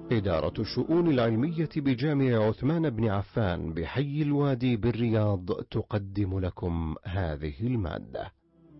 إدارة الشؤون العلمية بجامع عثمان بن عفان بحي الوادي بالرياض تقدم لكم هذه المادة.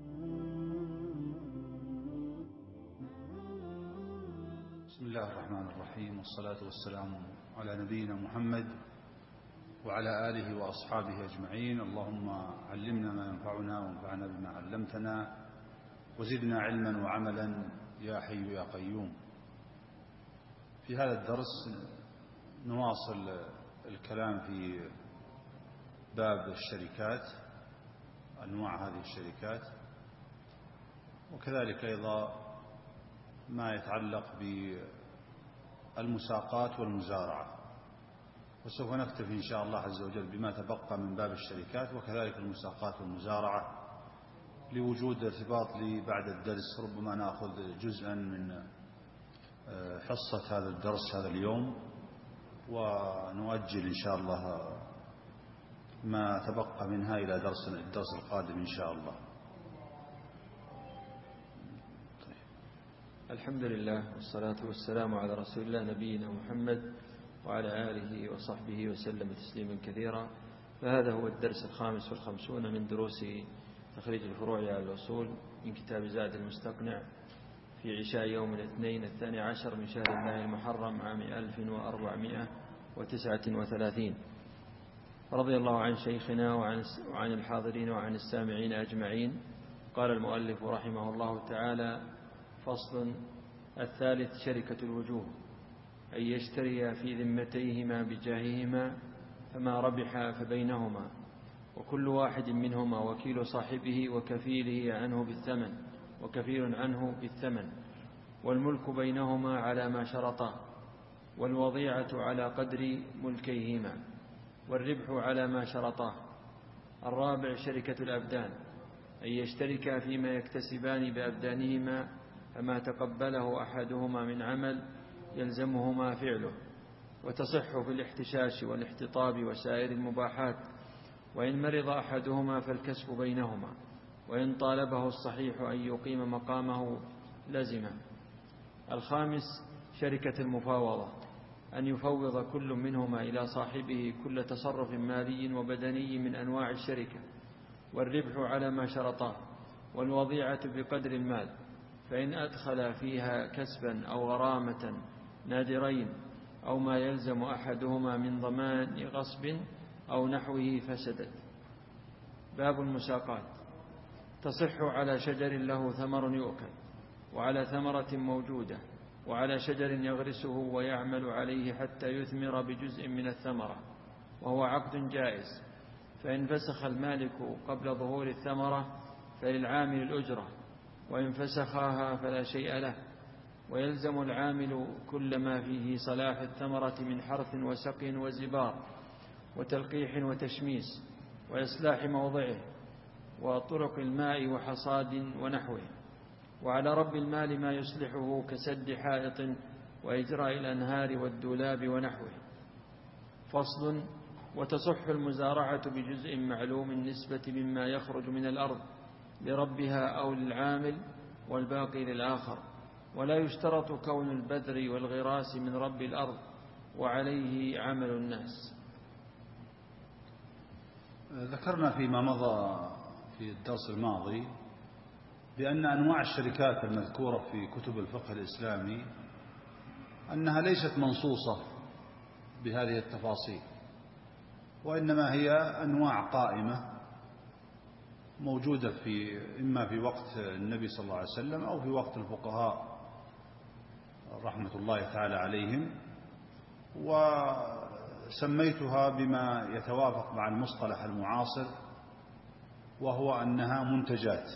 بسم الله الرحمن الرحيم، والصلاة والسلام على نبينا محمد وعلى آله وأصحابه أجمعين. اللهم علمنا ما ينفعنا وانفعنا بما علمتنا وزدنا علما وعملا يا حي يا قيوم. في هذا الدرس نواصل الكلام في باب الشركات، أنواع هذه الشركات، وكذلك أيضا ما يتعلق بالمساقات والمزارعة، وسوف نكتفي إن شاء الله عز وجل بما تبقى من باب الشركات وكذلك المساقات والمزارعة لوجود ارتباط بعد الدرس. ربما نأخذ جزءا من حصة هذا الدرس هذا اليوم ونؤجل إن شاء الله ما تبقى منها إلى الدرس القادم إن شاء الله. الحمد لله والصلاة والسلام على رسول الله نبينا محمد وعلى آله وصحبه وسلم تسليما كثيرا. فهذا هو الدرس 55 من دروس تخريج الفروع على الأصول من كتاب زاد المستقنع في عشاء يوم الاثنين 12 من شهر الله المحرم عام 1439. رضي الله عن شيخنا وعن الحاضرين وعن السامعين أجمعين. قال المؤلف رحمه الله تعالى: فصل الثالث: شركة الوجوه، أن يشتري في ذمتيهما بجاههما، فما ربح فبينهما، وكل واحد منهما وكيل صاحبه وكفيله عنه بالثمن وكفيل عنه بالثمن، والملك بينهما على ما شرطا، والوضيعة على قدر ملكيهما، والربح على ما شرطاه. الرابع: شركة الأبدان، أن يشتركا فيما يكتسبان بأبدانهما، فما تقبله أحدهما من عمل يلزمهما فعله، وتصح في الاحتشاش والاحتطاب وسائر المباحات، وإن مرض أحدهما فالكسب بينهما، وإن طالبه الصحيح أن يقيم مقامه لزمه. الخامس: شركة المفاوضة، أن يفوض كل منهما إلى صاحبه كل تصرف مالي وبدني من أنواع الشركة، والربح على ما شرطاه، والوضيعة بقدر المال، فإن أدخل فيها كسبا أو غرامة نادرين أو ما يلزم أحدهما من ضمان غصب أو نحوه فسدت. باب المساقات، تصح على شجر له ثمر يؤكل، وعلى ثمرة موجودة، وعلى شجر يغرسه ويعمل عليه حتى يثمر بجزء من الثمرة، وهو عقد جائز. فإن فسخ المالك قبل ظهور الثمرة فللعامل الأجرة، وإن فسخها فلا شيء له، ويلزم العامل كل ما فيه صلاح الثمرة من حرث وسقي وزبار وتلقيح وتشميس وإصلاح موضعه وطرق الماء وحصاد ونحوه، وعلى رب المال ما يصلحه كسد حائط وإجراء الأنهار والدولاب ونحوه. فصل: وتصح المزارعة بجزء معلوم النسبة مما يخرج من الأرض لربها أو للعامل، والباقي للآخر، ولا يشترط كون البذر والغراس من رب الأرض، وعليه عمل الناس. ذكرنا فيما مضى في الدرس الماضي بأن أنواع الشركات المذكورة في كتب الفقه الإسلامي أنها ليست منصوصة بهذه التفاصيل، وإنما هي أنواع قائمة موجودة إما في وقت النبي صلى الله عليه وسلم أو في وقت الفقهاء رحمة الله تعالى عليهم، وسميتها بما يتوافق مع المصطلح المعاصر، وهو أنها منتجات،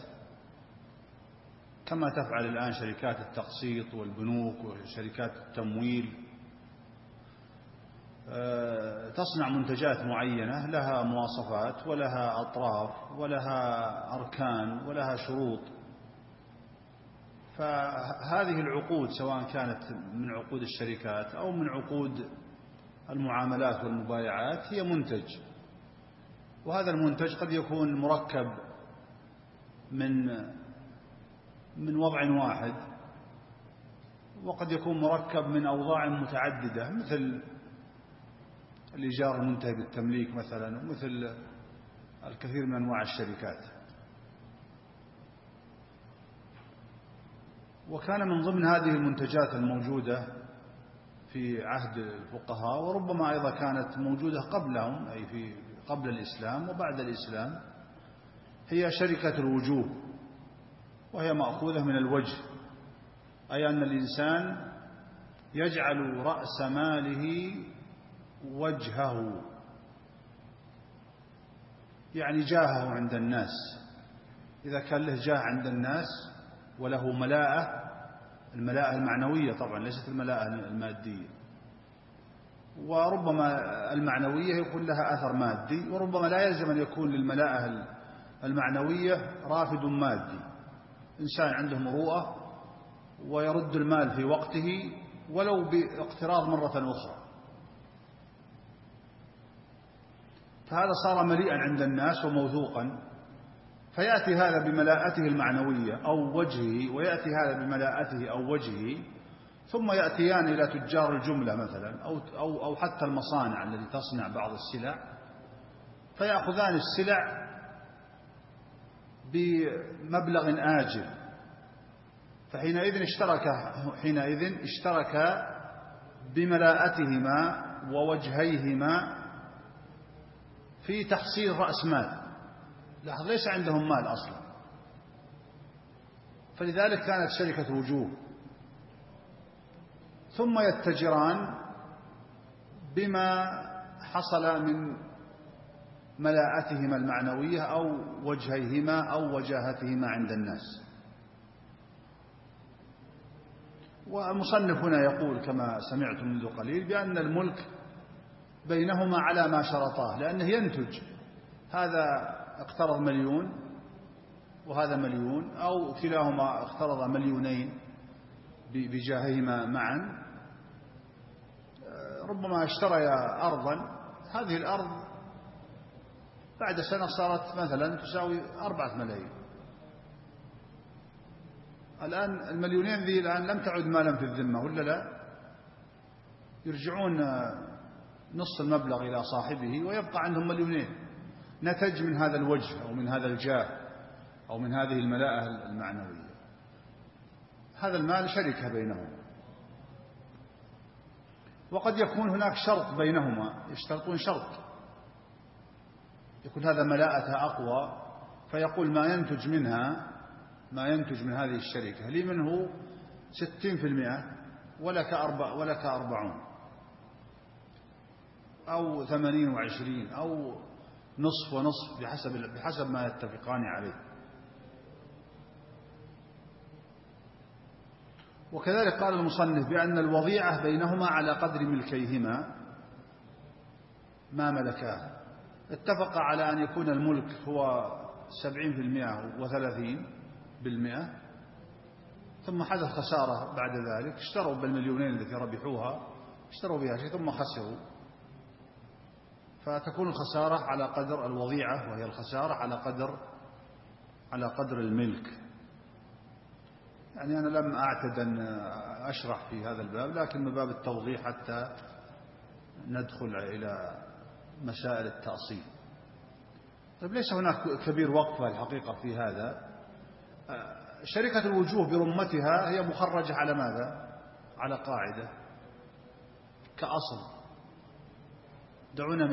كما تفعل الآن شركات التقسيط والبنوك وشركات التمويل. تصنع منتجات معينة لها مواصفات ولها أطراف ولها أركان ولها شروط. فهذه العقود سواء كانت من عقود الشركات أو من عقود المعاملات والمبايعات هي منتج، وهذا المنتج قد يكون مركب من وضع واحد، وقد يكون مركب من أوضاع متعددة، مثل الإيجار المنتهي بالتمليك مثلا، ومثل الكثير من أنواع الشركات. وكان من ضمن هذه المنتجات الموجودة في عهد الفقهاء، وربما أيضا كانت موجودة قبلهم، أي في قبل الإسلام وبعد الإسلام، هي شركة الوجوه، وهي مأخوذة من الوجه، أي أن الإنسان يجعل رأس ماله وجهه، يعني جاهه عند الناس. إذا كان له جاه عند الناس وله ملاءة، الملاءة المعنوية طبعا ليست الملاءة المادية، وربما المعنوية يكون لها أثر مادي، وربما لا يلزم أن يكون للملاءة المعنوية رافد مادي. إنسان عنده مروءة ويرد المال في وقته ولو باقتراض مرة أخرى، فهذا صار مليئا عند الناس وموثوقا، فيأتي هذا بملاءته المعنوية أو وجهه، ويأتي هذا بملاءته أو وجهه، ثم يأتيان إلى تجار الجملة مثلا أو حتى المصانع التي تصنع بعض السلع، فيأخذان السلع بمبلغ آجل، فحينئذ اشترك بملاءتهما ووجهيهما في تحصيل رأس مال. لاحظ ليس عندهم مال أصلا، فلذلك كانت شركة وجوه، ثم يتجران بما حصل من ملاءتهما المعنوية أو وجهيهما أو وجاهتهما عند الناس. والمصنف هنا يقول كما سمعت منذ قليل بأن الملك بينهما على ما شرطاه، لأنه ينتج، هذا اقترض 1,000,000 وهذا 1,000,000، أو كلاهما اقترض 2,000,000 بجاههما معا. ربما اشتريا أرضا، هذه الأرض بعد سنة صارت مثلا تساوي 4 ملايين. الآن 2,000,000 ذي الآن لم تعد مالا في الذمة ولا لا؟ يرجعون نص المبلغ إلى صاحبه ويبقى عندهم 2,000,000 نتج من هذا الوجه أو من هذا الجاه أو من هذه الملاءة المعنوية. هذا المال شركة بينهم. وقد يكون هناك شرط بينهما، يشترطون شرط، يكون هذا ملاءته أقوى، فيقول ما ينتج من هذه الشركة لي منه 60% ولك 40 أو 80 و20 أو نصف ونصف بحسب ما يتفقان عليه. وكذلك قال المصنف بأن الوضيعة بينهما على قدر ملكيهما ما ملكاه. اتفق على أن يكون الملك هو 70% و30%، ثم حدث خسارة بعد ذلك، اشتروا بال2,000,000 التي ربحوها اشتروا بها شيء ثم خسروا، فتكون الخسارة على قدر الوضيعة، وهي الخسارة على قدر الملك. يعني أنا لم أعتد أن أشرح في هذا الباب، لكن من باب التوضيح حتى ندخل إلى مسائل التأصيل. طيب ليس هناك كبير وقفة الحقيقة في هذا. شركة الوجوه برمتها هي مخرجة على ماذا؟ على قاعدة كأصل. دعونا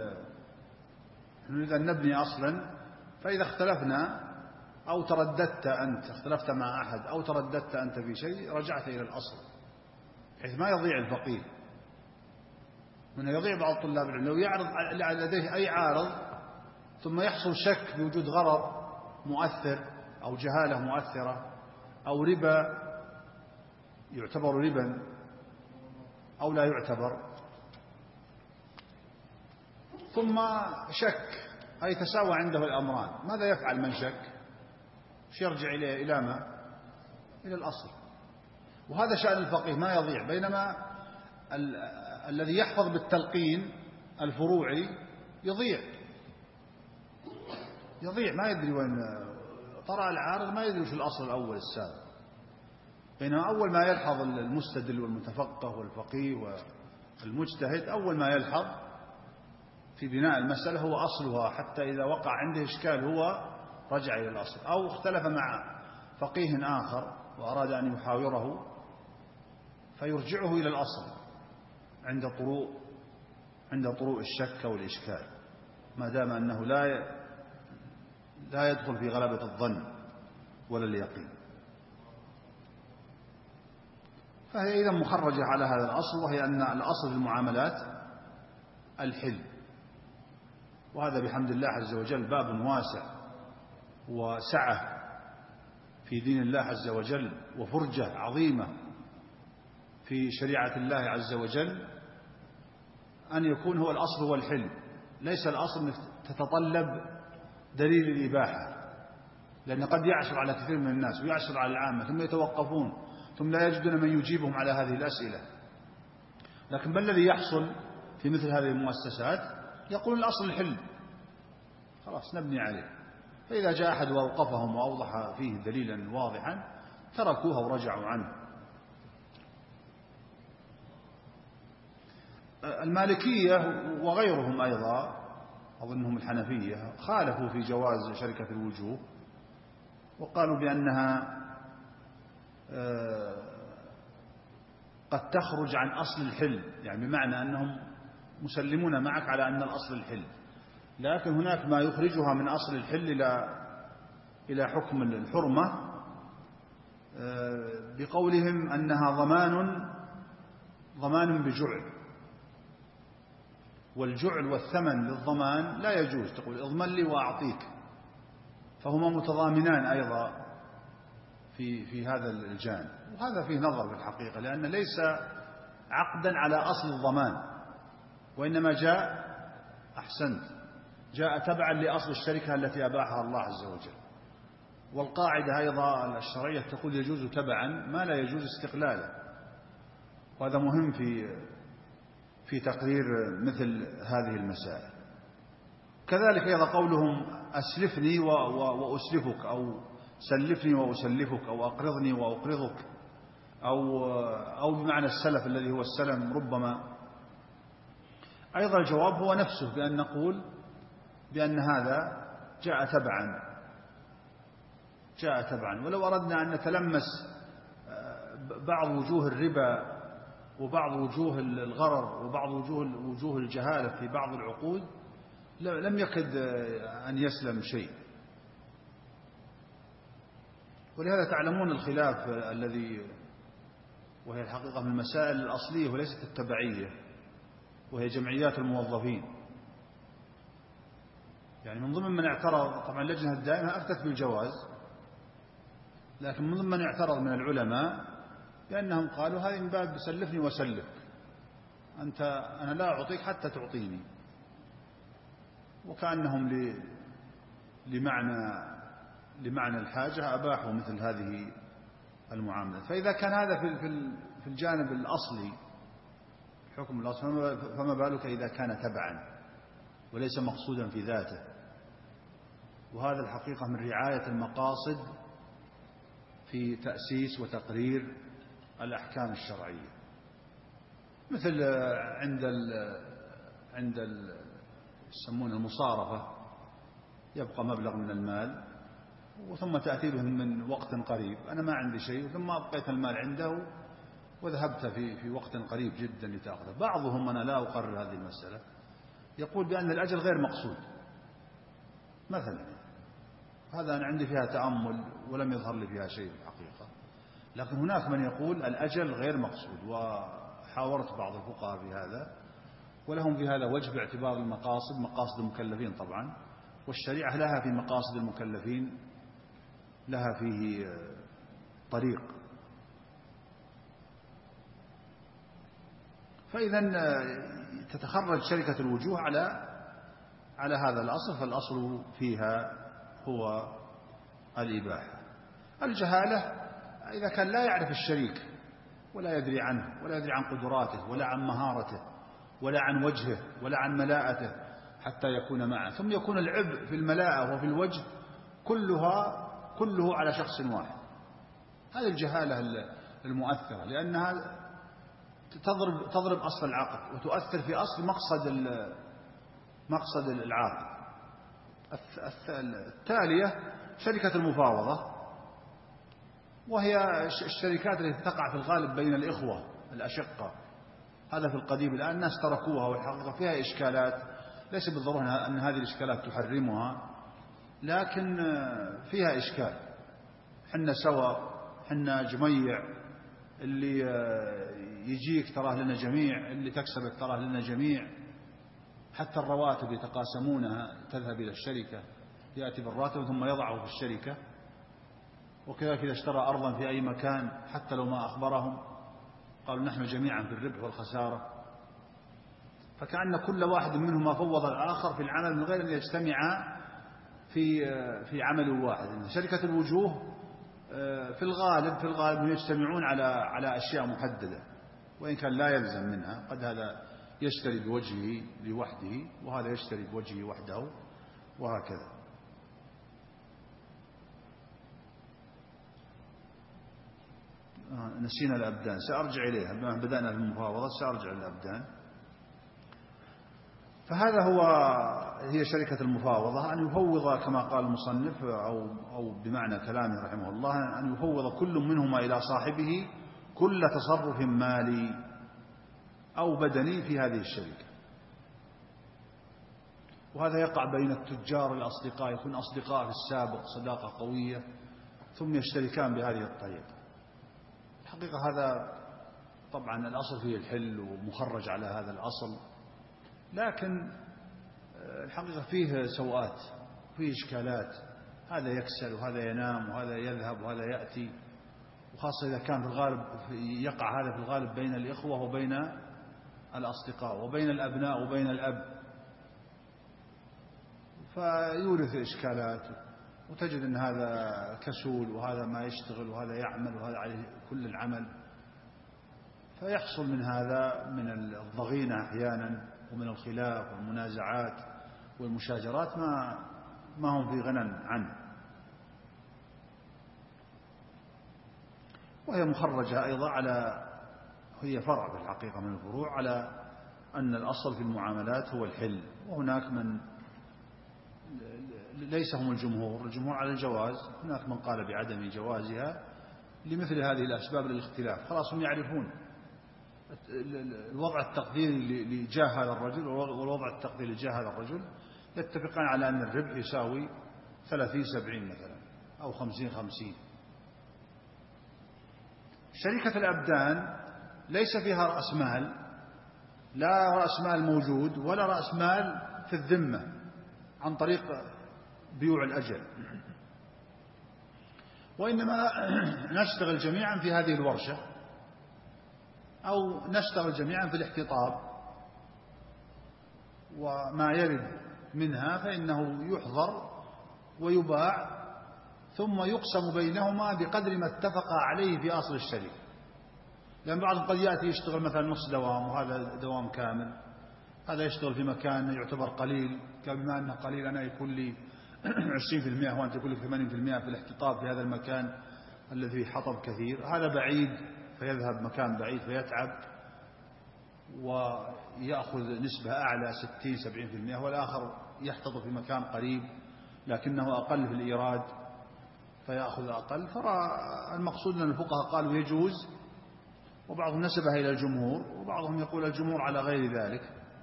نريد أن نبني أصلا، فإذا اختلفنا أو ترددت أنت، اختلفت مع أحد أو ترددت أنت في شيء، رجعت إلى الأصل بحيث ما يضيع الفقيه. من يضيع بعض طلاب العلم لو يعرض لديه أي عارض ثم يحصل شك بوجود غرض مؤثر أو جهالة مؤثرة أو ربا يعتبر ربا أو لا يعتبر، ثم شك أي تساوى عنده الأمران، ماذا يفعل من شك؟ يرجع إلى ما؟ إلى الأصل. وهذا شأن الفقيه ما يضيع، بينما الذي يحفظ بالتلقين الفروعي يضيع ما يدري وين طرأ العارض، ما يدري في الأصل الأول السابق. بينما أول ما يلحظ المستدل والمتفقه والفقيه والمجتهد، أول ما يلحظ في بناء المسألة هو أصلها، حتى إذا وقع عنده إشكال هو رجع إلى الأصل، أو اختلف مع فقيه آخر وأراد أن يحاوره فيرجعه إلى الأصل عند طروء الشك والإشكال، ما دام أنه لا يدخل في غلبة الظن ولا اليقين. فهي إذا مخرجة على هذا الأصل، وهي أن الأصل في المعاملات الحل، وهذا بحمد الله عز وجل باب واسع وسعة في دين الله عز وجل، وفرجة عظيمة في شريعة الله عز وجل، أن يكون هو الأصل هو الحل. ليس الأصل تتطلب دليل الإباحة، لأن قد يعثر على كثير من الناس ويعثر على العامة، ثم يتوقفون ثم لا يجدون من يجيبهم على هذه الأسئلة. لكن ما الذي يحصل في مثل هذه المؤسسات؟ يقول الأصل الحل، خلاص نبني عليه، فإذا جاء أحد وأوقفهم وأوضح فيه دليلا واضحا تركوها ورجعوا عنه. المالكية وغيرهم أيضا، أظنهم الحنفية، خالفوا في جواز شركة الوجوه، وقالوا بأنها قد تخرج عن أصل الحل، يعني بمعنى أنهم مسلمون معك على أن الأصل الحل، لكن هناك ما يخرجها من أصل الحل إلى حكم الحرمة، بقولهم أنها ضمان بجعل، والجعل والثمن للضمان لا يجوز، تقول اضمن لي وأعطيك، فهما متضامنان أيضا في هذا الجانب. وهذا فيه نظر في الحقيقة، لأن ليس عقدا على أصل الضمان، وإنما جاء تبعا لأصل الشركة التي أباحها الله عز وجل. والقاعدة أيضا الشرعية تقول يجوز تبعا ما لا يجوز استقلالا، وهذا مهم في تقرير مثل هذه المسائل. كذلك أيضا قولهم أسلفني وأسلفك، أو سلفني وأسلفك، أو أقرضني وأقرضك، أو بمعنى السلف الذي هو السلم، ربما أيضا الجواب هو نفسه، بأن نقول بأن هذا جاء تبعا. ولو أردنا أن نتلمس بعض وجوه الربا وبعض وجوه الغرر وبعض وجوه الجهالة في بعض العقود لم يكد أن يسلم شيء. ولهذا تعلمون الخلاف الذي، وهي الحقيقة من المسائل الأصلية وليست التبعية، وهي جمعيات الموظفين. يعني من ضمن من اعترض، طبعا اللجنة الدائمة أفتت بالجواز، لكن من ضمن من اعترض من العلماء لأنهم قالوا هذه من باب سلفني وسلفك، أنا لا أعطيك حتى تعطيني، وكأنهم لمعنى الحاجة أباحوا مثل هذه المعاملة. فإذا كان هذا في الجانب الأصلي، حكم الأصل، فما بالك إذا كان تبعا وليس مقصودا في ذاته. وهذا الحقيقة من رعاية المقاصد في تأسيس وتقرير الأحكام الشرعية. مثل عند يسمون المصارفة، يبقى مبلغ من المال وثم تأتي به من وقت قريب، أنا ما عندي شيء، ثم أبقيت المال عنده وذهبت في وقت قريب جدا لتأخذه. بعضهم، أنا لا أقرر هذه المسألة، يقول بأن الأجل غير مقصود مثلا، هذا أنا عندي فيها تأمل ولم يظهر لي فيها شيء في الحقيقة. لكن هناك من يقول الأجل غير مقصود، وحاورت بعض الفقهاء في هذا، ولهم في هذا وجه باعتبار المقاصد مقاصد المكلفين طبعا، والشريعة لها في مقاصد المكلفين لها فيه طريق. فإذا تتخرج شركة الوجوه على هذا الأصل، فالأصل فيها هو الإباحة. الجهالة إذا كان لا يعرف الشريك ولا يدري عنه ولا يدري عن قدراته ولا عن مهارته ولا عن وجهه ولا عن ملاءته حتى يكون معه، ثم يكون العبء في الملاءة وفي الوجه كله على شخص واحد، هذه الجهالة المؤثرة، لأنها تضرب أصل العقد وتؤثر في أصل مقصد العقد. التالية شركة المفاوضة، وهي الشركات التي تقع في الغالب بين الإخوة الأشقة. هذا في القديم، الآن الناس تركوها، والحقيقة فيها إشكالات، ليس بالضرورة أن هذه الإشكالات تحرمها، لكن فيها إشكال. حنا سوا، حنا جميع، اللي يجيك تراه لنا جميع، اللي تكسبك تراه لنا جميع، حتى الرواتب يتقاسمونها، تذهب إلى الشركة، يأتي بالراتب ثم يضعه في الشركة. وكذلك إذا اشترى أرضا في أي مكان حتى لو ما أخبرهم قالوا نحن جميعا في الربح والخسارة. فكأن كل واحد منهما فوض الآخر في العمل من غير أن يجتمع في عمل واحد. شركة الوجوه في الغالب يجتمعون على أشياء محددة، وإن كان لا يلزم منها. قد هذا يشتري بوجهه لوحده، وهذا يشتري بوجهه وحده، وهكذا. نسينا الأبدان، سأرجع إليها. بما بدأنا في المفاوضات سأرجع للأبدان. فهذا هي شركة المفاوضة، أن يفوض كما قال المصنف أو بمعنى كلامه رحمه الله، أن يفوض كل منهما إلى صاحبه كل تصرف مالي أو بدني في هذه الشركة. وهذا يقع بين التجار الأصدقاء، يكون أصدقاء في السابق صداقة قوية ثم يشتركان بهذه الطريقة. الحقيقة هذا طبعا الأصل فيه الحل ومخرج على هذا الأصل، لكن الحقيقة فيه سوءات، فيه إشكالات. هذا يكسل وهذا ينام وهذا يذهب وهذا يأتي، وخاصة إذا كان في الغالب يقع هذا في الغالب بين الإخوة وبين الأصدقاء وبين الأبناء وبين الأب، فيورث إشكالات. وتجد أن هذا كسول وهذا ما يشتغل وهذا يعمل وهذا عليه كل العمل، فيحصل من هذا من الضغينة أحيانا ومن الخلاف والمنازعات والمشاجرات ما هم في غنى عنه. وهي مخرجة أيضا هي فرع في الحقيقة من الفروع على أن الأصل في المعاملات هو الحل. وهناك من ليس هم الجمهور على الجواز، هناك من قال بعدم جوازها لمثل هذه الأسباب للاختلاف. خلاص هم يعرفون الوضع التقديري لجاه هذا الرجل والوضع التقديري لجاه هذا الرجل، يتفقان على أن الربح يساوي 30-70 مثلا أو 50-50. شركة الأبدان ليس فيها رأس مال، لا رأس مال موجود ولا رأس مال في الذمة عن طريق بيوع الأجل، وإنما نشتغل جميعا في هذه الورشة أو نشتغل جميعا في الاحتطاب، وما يرد منها فإنه يحضر ويباع ثم يقسم بينهما بقدر ما اتفق عليه في أصل الشركة. لأن بعضهم قد يأتي يشتغل مثلا نص دوام وهذا دوام كامل، هذا يشتغل في مكان يعتبر قليل، قال بما أنه قليل أنا يكون لي 20% وأنت يكون لك 80% في الاحتطاب في هذا المكان الذي فيه حطب كثير. هذا بعيد فيذهب مكان بعيد فيتعب ويأخذ نسبة أعلى 60-70%، والآخر يحتطب في مكان قريب لكنه أقل في الإيراد فيأخذ أقل. فالمقصود أن الفقهاء قالوا يجوز، وبعضهم نسبها إلى الجمهور وبعضهم يقول الجمهور على غير ذلك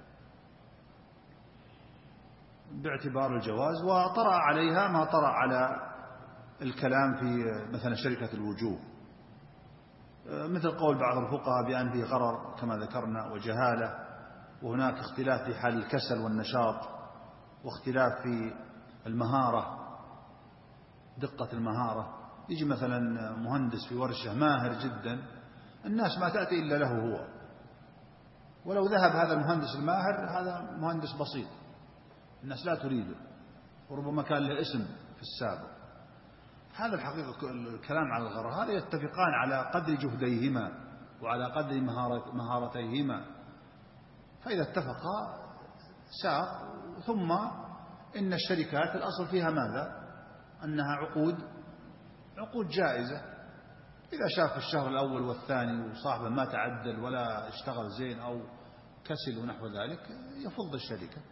باعتبار الجواز. وطرأ عليها ما طرأ على الكلام في مثلا شركة الوجوه، مثل قول بعض الفقهاء بأن فيه غرر كما ذكرنا وجهالة، وهناك اختلاف في حال الكسل والنشاط، واختلاف في المهارة دقة المهارة. يجي مثلا مهندس في ورشة ماهر جدا، الناس ما تأتي إلا له هو، ولو ذهب هذا المهندس الماهر هذا مهندس بسيط الناس لا تريده، وربما كان له اسم في السابق. هذا الحقيقة الكلام على الغرر، هذا يتفقان على قدر جهديهما وعلى قدر مهارتيهما، فإذا اتفقا ساق. ثم إن الشركات الأصل فيها ماذا؟ أنها عقود جائزة، إذا شاف في الشهر الأول والثاني وصاحبه ما تعدل ولا اشتغل زين أو كسل ونحو ذلك يفض الشركة.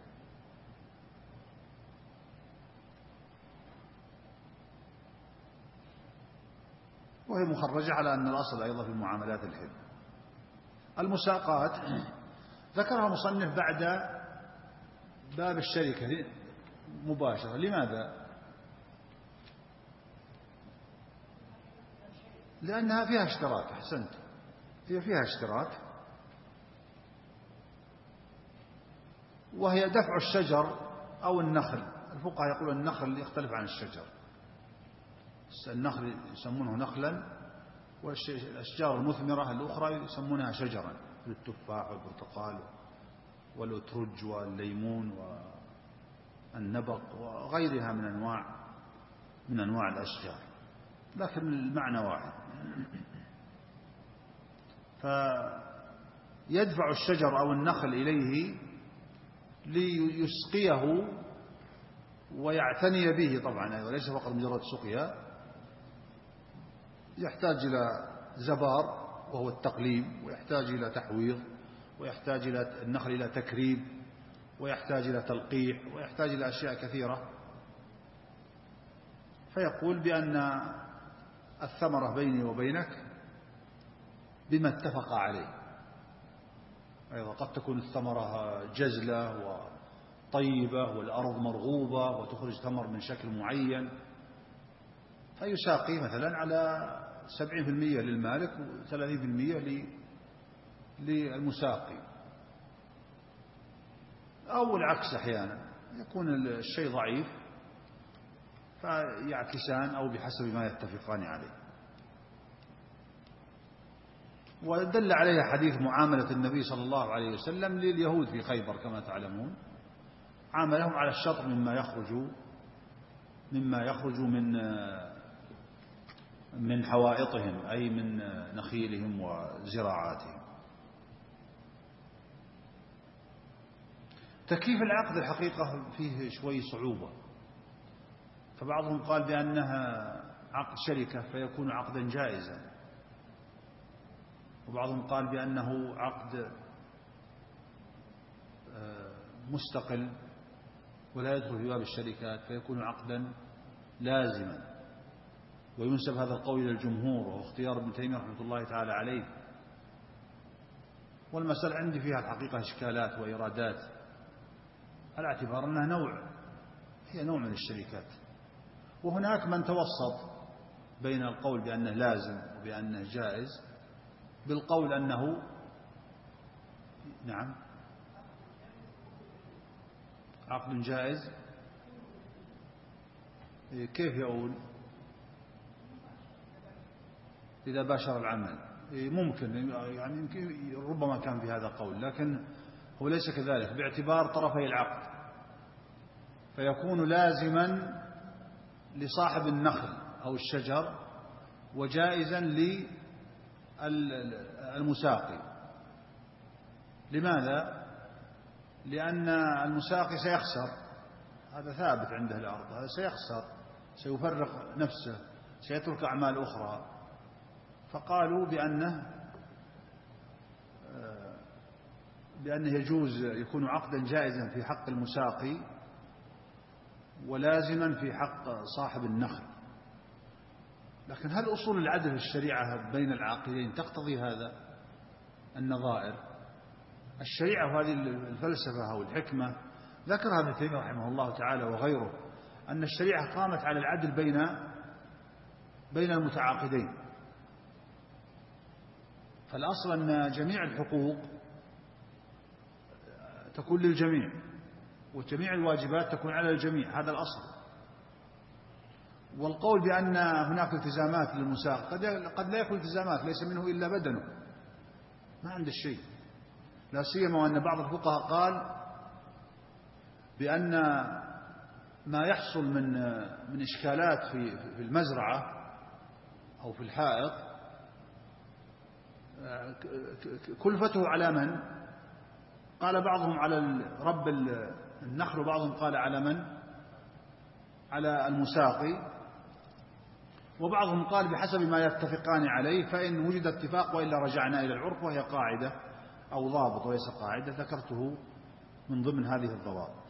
وهي مخرجة على أن الأصل أيضا في معاملات الحب. المساقات ذكرها مصنف بعد باب الشركة مباشرة. لماذا؟ لأنها فيها اشتراك. أحسنت، هي فيها اشتراك، وهي دفع الشجر أو النخل. الفقهاء يقولون النخل يختلف عن الشجر. النخل يسمونه نخلا، والأشجار المثمرة الأخرى يسمونها شجرا، التفاح والبرتقال والأترج والليمون والنبق وغيرها من أنواع الأشجار، لكن المعنى واحد. فيدفع الشجر أو النخل إليه ليسقيه ويعتني به طبعا، وليس فقط مجرد سقيا. يحتاج إلى زبار وهو التقليم، ويحتاج إلى تحويض، ويحتاج إلى النخل إلى تكريب، ويحتاج إلى تلقيح، ويحتاج إلى أشياء كثيرة. فيقول بأن الثمرة بيني وبينك بما اتفق عليه. أيضا قد تكون الثمرة جزلة وطيبة والأرض مرغوبة وتخرج ثمر من شكل معين، فيساقي مثلا على 70% للمالك و30% للمساقي، أو العكس. أحيانا يكون الشيء ضعيف فيعكسان أو بحسب ما يتفقان عليه. ودل عليه حديث معاملة النبي صلى الله عليه وسلم لليهود في خيبر كما تعلمون، عاملهم على الشطر مما يخرج من حوائطهم، أي من نخيلهم وزراعاتهم. تكييف العقد الحقيقة فيه شوي صعوبة، فبعضهم قال بأنها عقد شركة فيكون عقدا جائزا، وبعضهم قال بأنه عقد مستقل ولا يدخل في باب الشركات فيكون عقدا لازما. وينسب هذا القول إلى الجمهور، وهو اختيار ابن تيمية رحمة الله تعالى عليه. والمسألة عندي فيها الحقيقة إشكالات وإرادات، على اعتبار أنها هي نوع من الشركات. وهناك من توسط بين القول بأنه لازم وبأنه جائز، بالقول أنه نعم عقد جائز. كيف يقول؟ إذا باشر العمل ممكن، يعني يمكن ربما كان في هذا قول، لكن هو ليس كذلك باعتبار طرفي العقد، فيكون لازما لصاحب النخل أو الشجر وجائزا للمساقي. لماذا؟ لأن المساقي سيخسر، هذا ثابت عنده الأرض، هذا سيخسر، سيفرق نفسه، سيترك أعمال أخرى. فقالوا بأنه يجوز يكون عقدا جائزا في حق المساقي ولازما في حق صاحب النخل. لكن هل أصول العدل في الشريعة بين العاقدين تقتضي هذا النظائر؟ الشريعة وهذه الفلسفة أو الحكمة ذكرها ابن تيمية رحمه الله تعالى وغيره، أن الشريعة قامت على العدل بين المتعاقدين. فالأصل أن جميع الحقوق تكون للجميع، وجميع الواجبات تكون على الجميع، هذا الأصل. والقول بأن هناك التزامات للمساق قد لا يكون التزامات، ليس منه إلا بدنه، ما عنده شيء. لا سيما وأن بعض الفقهاء قال بأن ما يحصل من إشكالات في المزرعة أو في الحائط كلفته على من؟ قال بعضهم على رب النخل، وبعضهم قال على من؟ على المساقي. وبعضهم قال بحسب ما يتفقان عليه، فإن وجد اتفاق وإلا رجعنا إلى العرف، وهي قاعدة أو ضابط وليس قاعدة ذكرته من ضمن هذه الضوابط.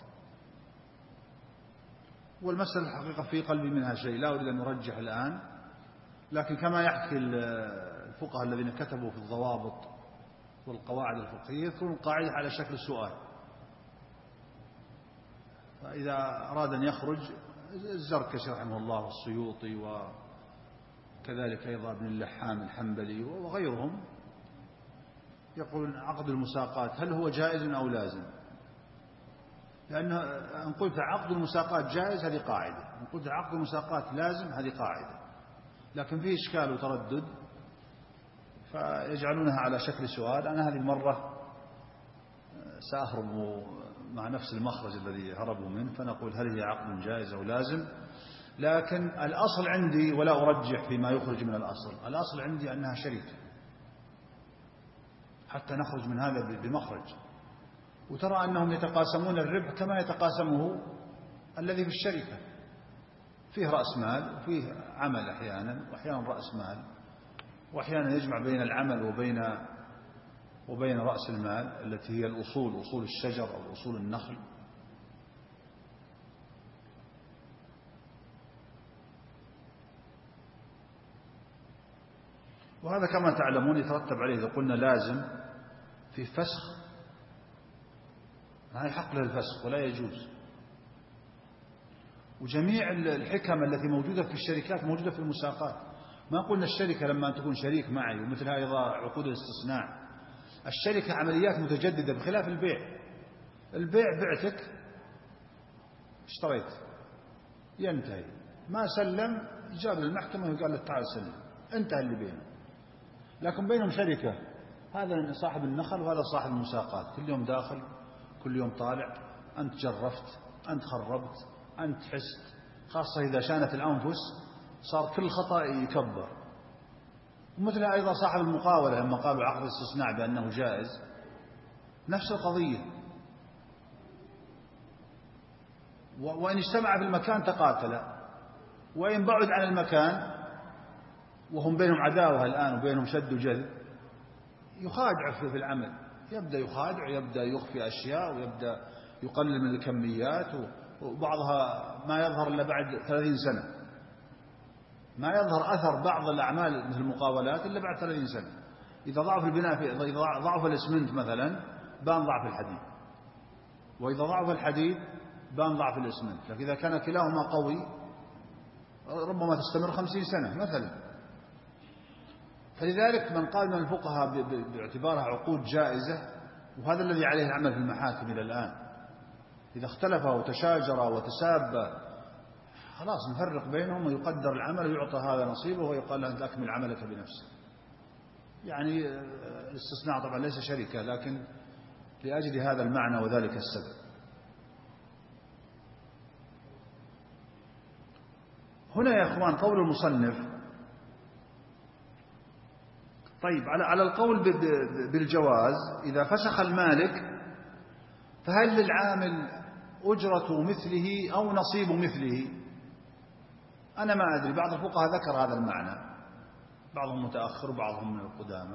والمسألة الحقيقة في قلبي منها شيء لا أريد أن أرجح الآن، لكن كما يحكي الفقهاء الذين كتبوا في الضوابط والقواعد الفقهية يذكرون القاعدة على شكل سؤال، فإذا أراد أن يخرج الزركشي رحمه الله والسيوطي وكذلك أيضا ابن اللحام الحنبلي وغيرهم يقول عقد المساقات هل هو جائز أو لازم؟ لأن إن قلت عقد المساقات جائز هذه قاعدة، إن قلت عقد المساقات لازم هذه قاعدة، لكن فيه إشكال وتردد فيجعلونها على شكل سؤال. أنا هذه المرة سأهرب مع نفس المخرج الذي هربوا منه، فنقول هل هي عقد جائز أو لازم. لكن الأصل عندي، ولا أرجح فيما يخرج من الأصل، الأصل عندي أنها شريكة حتى نخرج من هذا بمخرج. وترى أنهم يتقاسمون الربح كما يتقاسمه الذي في الشركة، فيه رأس مال وفيه عمل أحيانا، وأحيانا رأس مال، وأحيانا يجمع بين العمل وبين رأس المال التي هي الأصول، أصول الشجر أو أصول النخل. وهذا كما تعلمون يترتب عليه إذا قلنا لازم في فسخ، ما يحق له الفسخ ولا يجوز. وجميع الحكم التي موجودة في الشركات موجودة في المساقات. ما قلنا الشركة لما تكون شريك معي، ومثل أيضا عقود الاستثناء، الشركة عمليات متجددة بخلاف البيع. البيع بعتك اشتريت ينتهي، ما سلم جاب للمحكمة وقال له تعال سلم، انتهى اللي بينه. لكن بينهم شركة، هذا صاحب النخل وهذا صاحب المساقات، كل يوم داخل كل يوم طالع، أنت جرفت، أنت خربت، أنت حست، خاصة إذا شانت الأنفس صار كل خطأ يكبر. ومثلها أيضا صاحب المقاولة لما قالوا عقد الاستثناء بأنه جائز، نفس القضية. وإن اجتمع في المكان تقاتلا، وإن بعد عن المكان وهم بينهم عداوة الآن وبينهم شد وجذب، يخادع في العمل، يبدأ يخادع ويبدأ يخفي أشياء ويبدأ يقلل من الكميات، وبعضها ما يظهر إلا بعد 30 سنة، ما يظهر أثر بعض الأعمال مثل المقاولات إلا بعد 30 سنة. إذا ضعف البناء، إذا ضعف الإسمنت مثلا بان ضعف الحديد، وإذا ضعف الحديد بان ضعف الإسمنت. لكن إذا كان كلاهما قوي ربما تستمر 50 سنة مثلا. فلذلك من قال من الفقهاء باعتبارها عقود جائزة، وهذا الذي عليه العمل في المحاكم إلى الآن، إذا اختلفا وتشاجرا وتسابا خلاص نفرق بينهم ويقدر العمل ويعطى هذا نصيبه ويقال له أنت أكمل عملك بنفسك. يعني الاستثناء طبعا ليس شركة، لكن لأجل هذا المعنى وذلك السبب. هنا يا أخوان قول المصنف، طيب على القول بالجواز إذا فسخ المالك فهل للعامل أجرة مثله أو نصيب مثله؟ أنا ما أدري، بعض الفقهاء ذكر هذا المعنى، بعضهم متأخر وبعضهم من القدامى.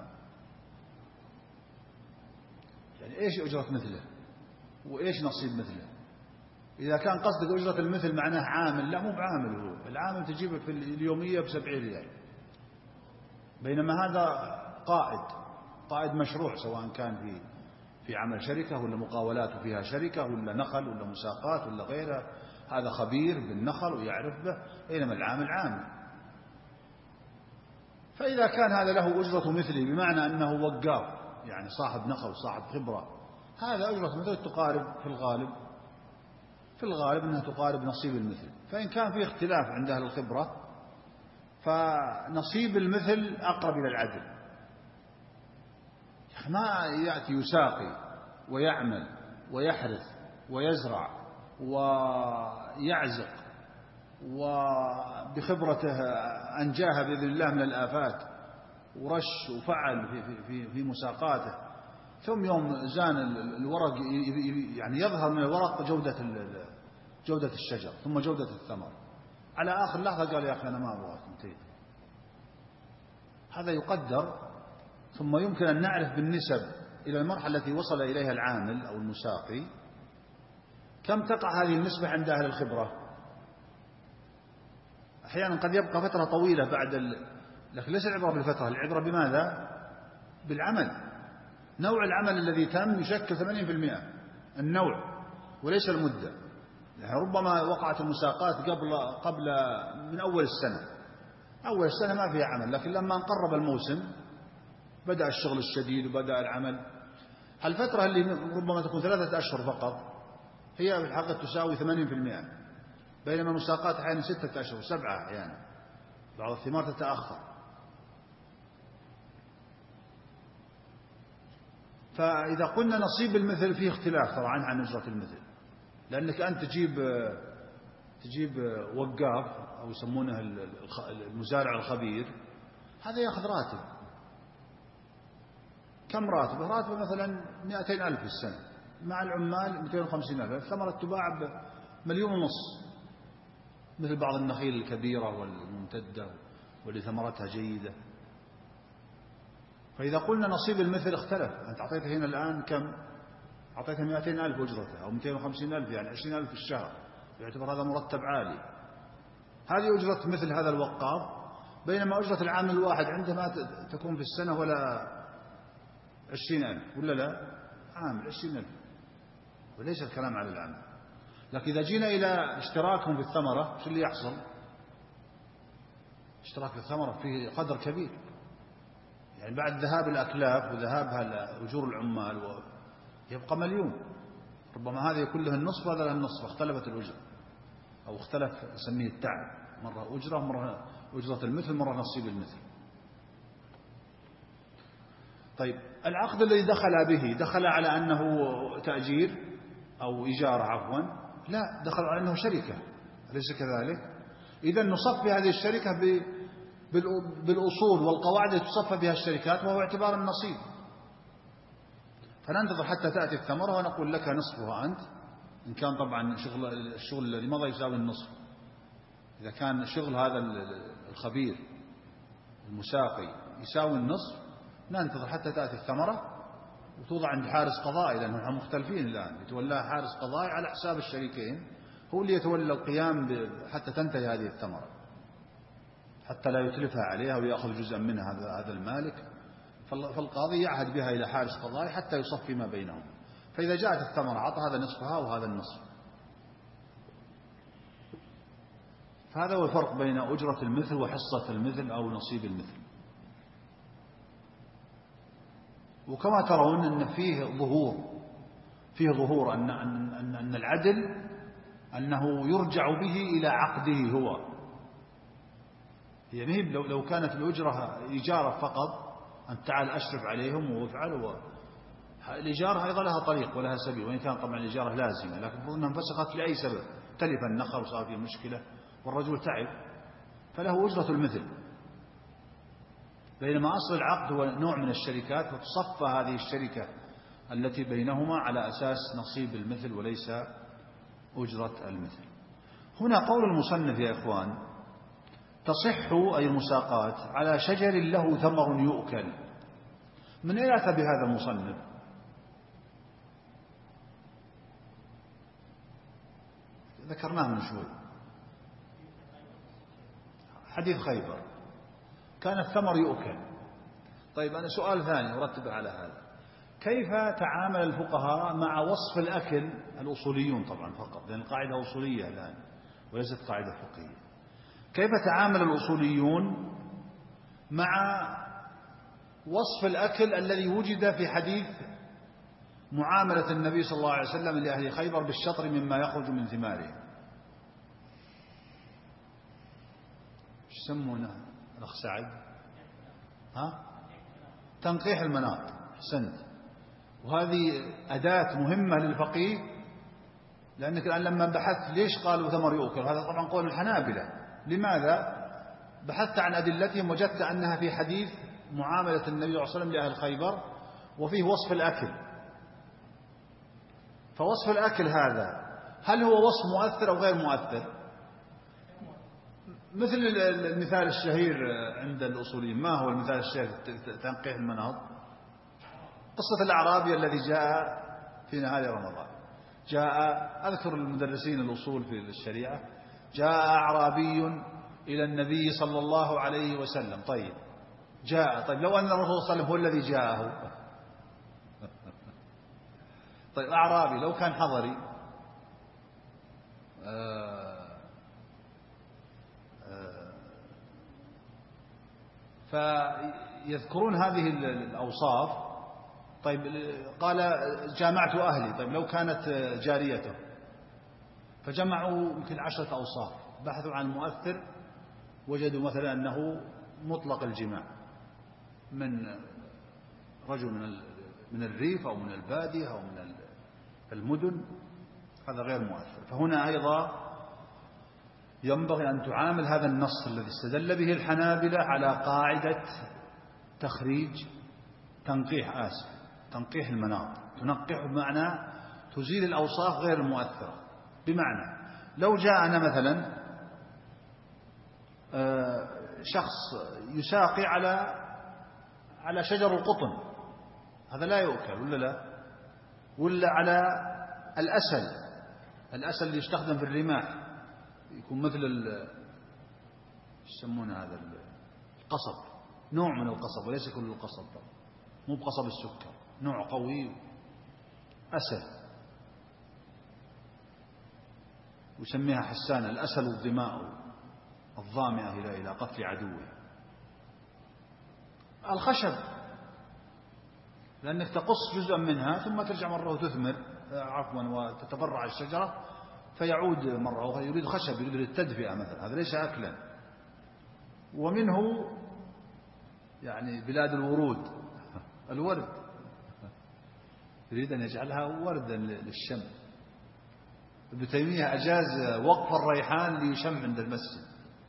يعني إيش أجرة مثله وإيش نصيب مثله؟ إذا كان قصدك أجرة المثل معناه عامل، لا مو بعامل، هو العامل تجيبه في اليومية ب70 ريال، بينما هذا قائد مشروع، سواء كان في عمل شركة ولا مقاولات وفيها شركة ولا نخل ولا مساقات ولا غيرها، هذا خبير بالنخل ويعرف به، بينما العامل عامل. فإذا كان هذا له أجرة مثله بمعنى أنه وقاف، يعني صاحب نخل صاحب خبرة، هذا أجرة مثله تقارب في الغالب أنها تقارب نصيب المثل. فإن كان في اختلاف عند أهل الخبرة فنصيب المثل أقرب إلى العدل. ما يأتي يساقي ويعمل ويحرث ويزرع ويعزق وبخبرته أنجاها بإذن الله من الآفات ورش وفعل في مساقاته، ثم يوم زان الورق يعني يظهر من الورق جودة الشجر ثم جودة الثمر، على آخر لحظة قال يا أخي أنا ما أبغاك انتهيت. هذا يقدر، ثم يمكن أن نعرف بالنسب إلى المرحلة التي وصل إليها العامل أو المساقي كم تقع هذه النسبة عند أهل الخبرة. أحيانا قد يبقى فترة طويلة لكن ليس العبرة بالفترة، العبرة بماذا؟ بالعمل. نوع العمل الذي تم يشكل 80% النوع وليس المدة. يعني ربما وقعت المساقات قبل من أول السنة، أول السنة ما فيها عمل، لكن لما انقرب الموسم بدأ الشغل الشديد وبدأ العمل. الفترة اللي ربما تكون 3 أشهر فقط هي في الحقيقة تساوي 80%، بينما المساقات أحيانا 6 أشهر 7 أحيانا، بعض الثمار تتأخر. فإذا قلنا نصيب المثل فيه اختلاف طبعا عن أجرة المثل، لأنك أنت تجيب وقاف أو يسمونه المزارع الخبير، هذا يأخذ راتب. كم راتبه؟ راتبه مثلا 200,000 في السنة، مع العمال 250,000. الثمرة تباع ب1.5 مليون، مثل بعض النخيل الكبيرة والممتدة واللي ثمرتها جيدة. فإذا قلنا نصيب المثل اختلف، أنت أعطيته هنا الآن كم؟ أعطيته 200,000 أجرته أو 250,000، يعني 20,000 في الشهر، يعتبر هذا مرتب عالي. هذه أجرة مثل هذا الوقاف، بينما أجرة العامل الواحد عنده ما تكون في السنة ولا 20,000 ولا لا؟ عامل 20,000، وليس الكلام على العمل. لكن إذا جينا إلى اشتراكهم في الثمرة، شو اللي يحصل؟ اشتراك في الثمرة فيه قدر كبير، يعني بعد ذهاب الأكلاف وذهابها أجور العمال يبقى 1,000,000. ربما هذه كلها النصف وهذا النصف، اختلفت الأجرة أو اختلف نسميه التعب، مرة أجرة مرة أجرة المثل مرة نصيب المثل. طيب العقد الذي دخل على أنه تأجير أو إجارة عفوا، لا، دخل على أنه شركة، أليس كذلك؟ إذن نصفي هذه الشركة بالأصول والقواعد التي تصفى بها الشركات، وهو اعتبار النصيب. فننتظر حتى تأتي الثمرة ونقول لك نصفها أنت، إن كان طبعا الشغل الذي مضى يساوي النصف. إذا كان شغل هذا الخبير المساقي يساوي النصف، ننتظر حتى تأتي الثمرة وتوضع عند حارس قضائي، لأنهم مختلفين الآن، يتولاها حارس قضائي على حساب الشريكين، هو اللي يتولى القيام حتى تنتهي هذه الثمرة، حتى لا يتلفها عليها ويأخذ جزءا منها هذا المالك. فالقاضي يعهد بها إلى حارس قضائي حتى يصفي ما بينهم، فإذا جاءت الثمرة أعطى هذا نصفها وهذا النصف. فهذا هو الفرق بين أجرة المثل وحصة المثل أو نصيب المثل. وكما ترون أن فيه ظهور أن العدل أنه يرجع به إلى عقده هو. يعني لو كانت الأجرة إجارة فقط، أن تعال أشرف عليهم وافعل، الإجارة أيضا لها طريق ولها سبيل، وإن كان طبعا الإجارة لازمة، لكن المفروض أنها انفسخت لأي سبب، تلف النخل وصار فيه مشكلة والرجل تعب، فله أجرة المثل. بينما أصل العقد هو نوع من الشركات، وتصفى هذه الشركة التي بينهما على أساس نصيب المثل وليس أجرة المثل. هنا قول المصنف يا إخوان: تصح أي المساقات على شجر له ثمر يؤكل. من أين أتى بهذا المصنف؟ ذكرناه من شوي، حديث خيبر كان الثمر يؤكل. طيب أنا سؤال ثاني أرتب على هذا: كيف تعامل الفقهاء مع وصف الأكل؟ الأصوليون طبعا فقط، لأن القاعدة أصولية الآن وليست قاعدة فقهية. كيف تعامل الأصوليون مع وصف الأكل الذي وجد في حديث معاملة النبي صلى الله عليه وسلم لأهل خيبر بالشطر مما يخرج من ثماره؟ ايش يسمونه الأخ سعد؟ تنقيح المناط. أحسنت. وهذه أداة مهمة للفقيه، لأنك الآن لما بحثت ليش قالوا ثمر يؤكل، هذا طبعا قول الحنابلة. لماذا؟ بحثت عن أدلتهم وجدت أنها في حديث معاملة النبي صلى الله عليه وسلم لأهل خيبر، وفيه وصف الأكل. فوصف الأكل هذا هل هو وصف مؤثر أو غير مؤثر؟ مثل المثال الشهير عند الأصوليين. ما هو المثال الشهير تنقيح المناط؟ قصة الأعرابي الذي جاء في نهاية رمضان. جاء، أذكر المدرسين الأصول في الشريعة، جاء أعرابي إلى النبي صلى الله عليه وسلم. طيب جاء، طيب لو أن الرسول صلى الله عليه وسلم هو الذي جاءه، طيب أعرابي لو كان حضري فيذكرون هذه الأوصاف. طيب قال جامعت أهلي، طيب لو كانت جاريته، فجمعوا يمكن 10 أوصاف، بحثوا عن المؤثر، وجدوا مثلا أنه مطلق الجماع من رجل من الريف أو من البادية أو من المدن، هذا غير مؤثر. فهنا أيضا ينبغي أن تعامل هذا النص الذي استدل به الحنابلة على قاعدة تخريج تنقيح المناط. تنقح بمعنى تزيل الأوصاف غير المؤثرة. بمعنى لو جاءنا مثلا شخص يساقي على شجر القطن، هذا لا يؤكل ولا لا؟ ولا على الأسل اللي يستخدم في الرماح، يكون مثل يسمونه هذا القصب، نوع من القصب وليس كل القصب، مو بقصب السكر، نوع قوي أسل يسميها حسانة. الأسل الدماء الظامئة إلى قتل عدوه. الخشب لأنك تقص جزءا منها ثم ترجع مرة وتثمر وتتبرع الشجرة فيعود مرة أخرى. يريد خشب، يريد التدفئة مثلا، هذا ليس أكلا. ومنه يعني بلاد الورد يريد أن يجعلها وردا للشم. ابن تيمية أجاز وقف الريحان ليشم عند المسجد.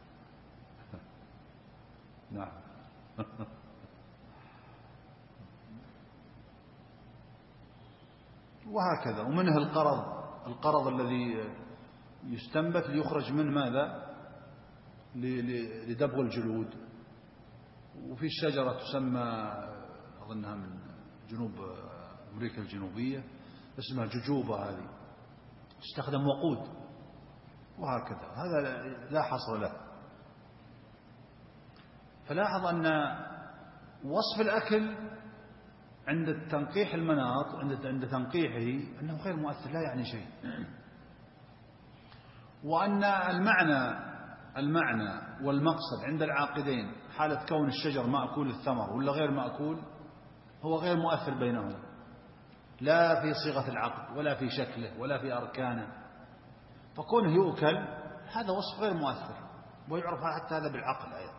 نعم. وهكذا. ومنه القرض الذي يستنبت ليخرج منه ماذا؟ لدبغ الجلود. وفي الشجرة تسمى أظنها من جنوب أمريكا الجنوبية اسمها ججوبة، هذه تستخدم وقود. وهكذا، هذا لا حصر له. فلاحظ أن وصف الأكل عند تنقيح المناط، عند تنقيحه، أنه غير مؤثر، لا يعني شيء. وأن المعنى والمقصد عند العاقدين حالة كون الشجر مأكول الثمر ولا غير مأكول هو غير مؤثر بينهم، لا في صيغة العقد ولا في شكله ولا في أركانه. فكونه يؤكل هذا وصف غير مؤثر، ويعرف حتى هذا بالعقل أيضا.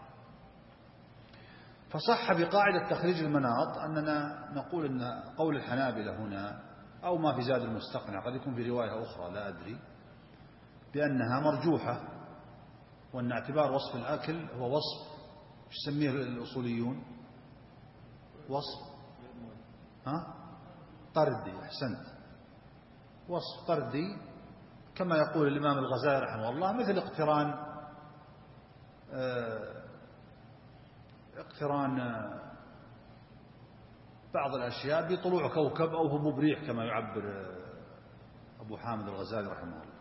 فصح بقاعدة تخريج المناط أننا نقول أن قول الحنابلة هنا أو ما في زاد المستقنع، قد يكون في رواية أخرى لا أدري، بأنها مرجوحة، وأن اعتبار وصف الأكل هو وصف يسميه الأصوليون وصف طردي. أحسنت، وصف طردي، كما يقول الإمام الغزالي رحمه الله، مثل اقتران بعض الأشياء بطلوع كوكب أو هبوب ريح، كما يعبر أبو حامد الغزالي رحمه الله.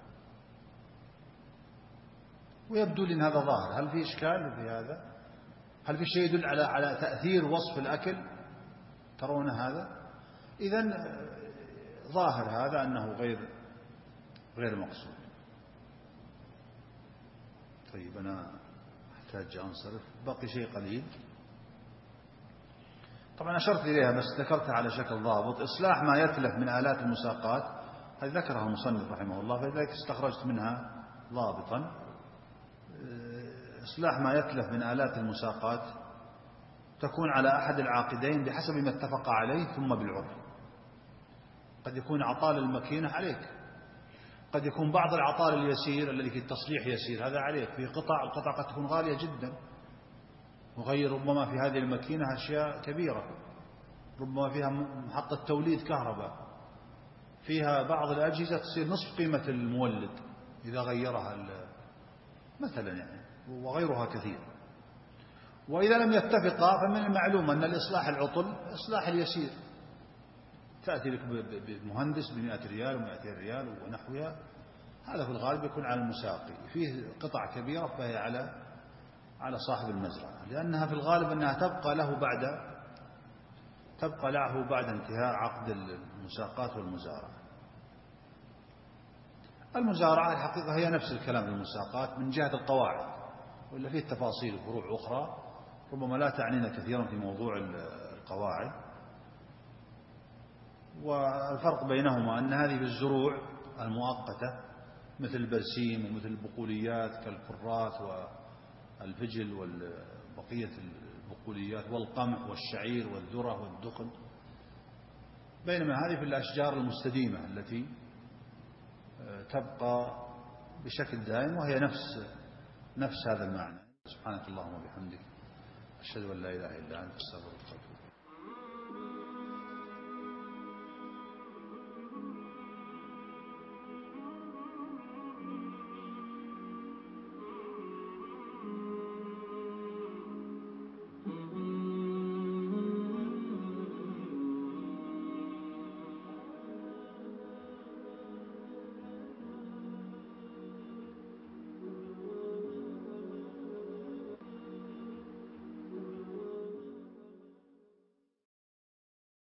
ويبدو لي أن هذا ظاهر. هل في إشكال في هذا؟ هل في شيء يدل على تأثير وصف الأكل؟ ترون هذا؟ إذن ظاهر هذا أنه غير مقصود. طيب أنا أحتاج أنصرف، باقي شيء قليل. طبعا أشرت إليها بس ذكرتها على شكل ضابط. إصلاح ما يتلف من آلات المساقات، هذه ذكرها المصنف رحمه الله، فلذلك استخرجت منها ضابطا. إصلاح ما يتلف من آلات المساقات تكون على أحد العاقدين بحسب ما اتفق عليه ثم بالعرف. قد يكون عطال الماكينة عليك، قد يكون بعض العطال اليسير الذي في التصليح يسير، هذا عليك. في القطع قد تكون غالية جدا، وغير ربما في هذه الماكينة أشياء كبيرة، ربما فيها محطة توليد كهرباء، فيها بعض الأجهزة تصير نصف قيمة المولد إذا غيرها مثلا يعني. وغيرها كثير. وإذا لم يتفقا فمن المعلوم أن الإصلاح العطل إصلاح اليسير، تأتي لك بمهندس ب100 ريال و200 ريال ونحوها، هذا في الغالب يكون على المساقي. فيه قطع كبيرة فهي على صاحب المزرعة، لأنها في الغالب أنها تبقى له بعد انتهاء عقد المساقات والمزارعة. المزارعة الحقيقة هي نفس الكلام في المساقات من جهة القواعد، وإلا فيه تفاصيل وفروع أخرى ربما لا تعنينا كثيرا في موضوع القواعد. والفرق بينهما أن هذه بالزروع المؤقتة مثل البرسيم ومثل البقوليات كالكرات والفجل وبقية البقوليات والقمح والشعير والذرة والدخن، بينما هذه في الأشجار المستديمة التي تبقى بشكل دائم، وهي نفس هذا المعنى. سبحانك اللهم وبحمدك، أشهد أن لا إله إلا أنت، أستغفرك.